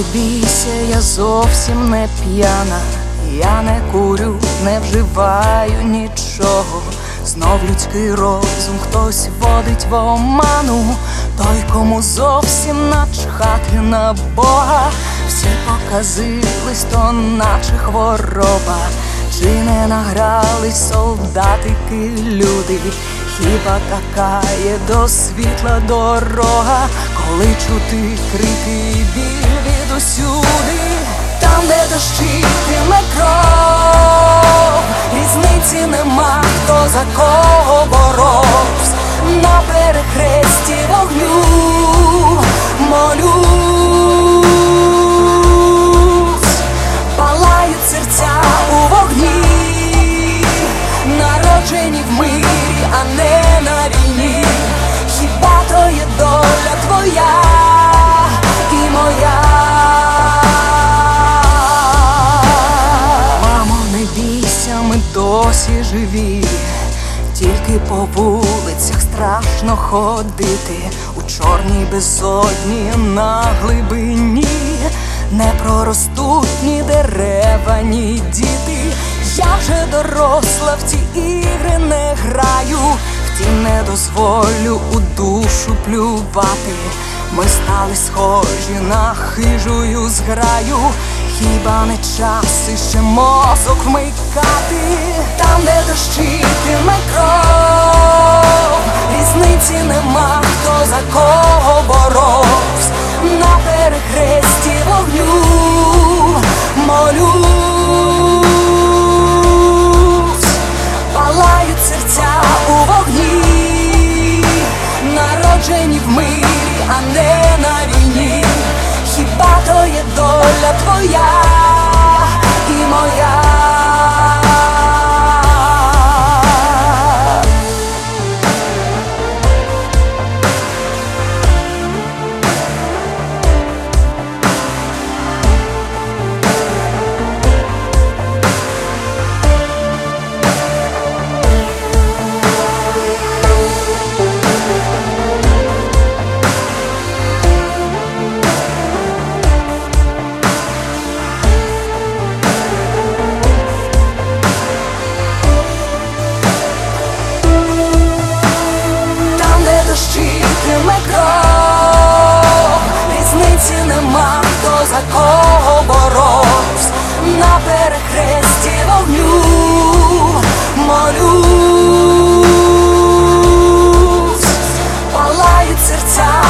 бійся, я зовсім не п'яна, я не курю, не вживаю нічого. Знов людський розум хтось водить в оману, той, кому зовсім начхати на Бога. Всі показились, то наче хвороба. Чи не награлись солдатики люди? Хіба така є до світла дорога, коли чути крики і біль відусюди? Там, де дощитиме кров, різниці нема, хто за кого боровсь. На перехресті вогню молюсь, палають серця у вогні, народжені в мирі, а не на війні. Хіба то є доля твоя і моя? Мамо, не бійся, ми досі живі, тільки по вулицях страшно ходити, у чорній безодні на глибині не проростуть ні дерева, ні діти. Я вже доросла, в ці ігри не граю, втім не дозволю у душу плювати. Ми стали схожі на хижую зграю, хіба не час іще мозок вмикати? Там, де дощитиме кров, різниці нема, хто за кого боровсь. На перехресті вогню молюсь, палають серця у вогні, народжені в мирі, а не на війні. Хіба то є доля твоя і моя? Дощитиме кров, різниці нема, хто за кого боровсь. На перехресті вогню молюсь, палають серця